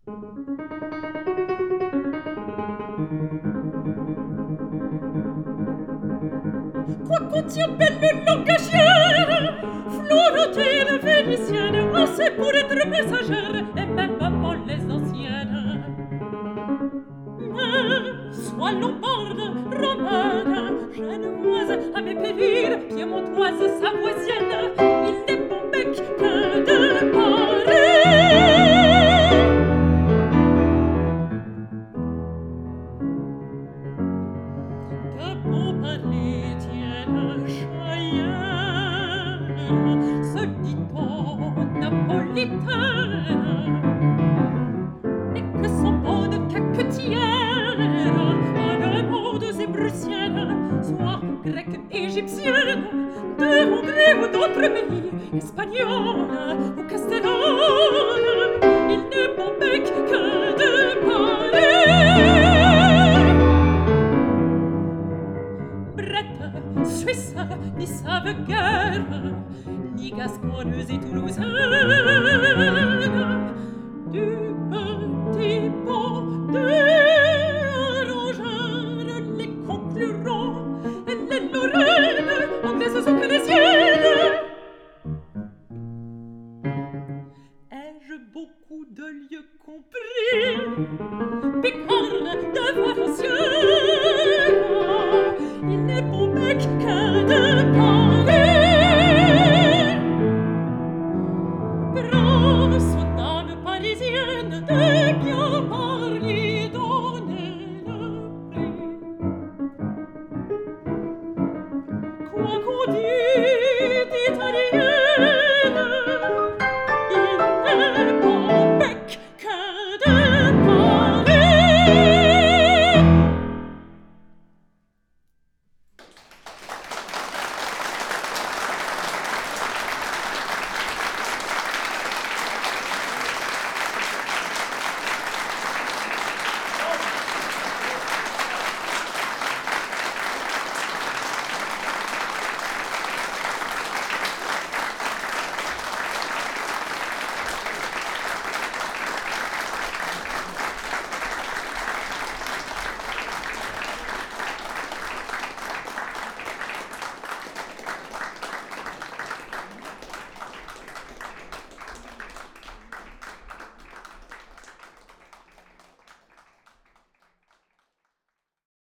Quoi contient belle langagière, Florentine vénitienne, assez pour être messagère, et même avant les anciennes. Mais soit lombarde, romane, genevoise, à mes périls, piémontoise, savoisienne, il n'est bon bec que de Paris. De beaux palais tiennent Cheyenne, se dit-on napolitaine, et que sont bonnes caquetières, allemandes et prussiennes, soit grecques, égyptiennes, de Hongrie ou d'autres pays, espagnoles ou castellanes, il n'est bon bec que de Paris. Brette, Suisse, ni savent guère, ni gasconneuse et toulousaine, du petit pont de Rogère, les concurrents, et les Lorraines, anglaises ou canadiennes. Ai-je beaucoup de lieux compris? Picarde de Valenciennes, il n'est bon bec que de Paris. Grosse dame parisienne de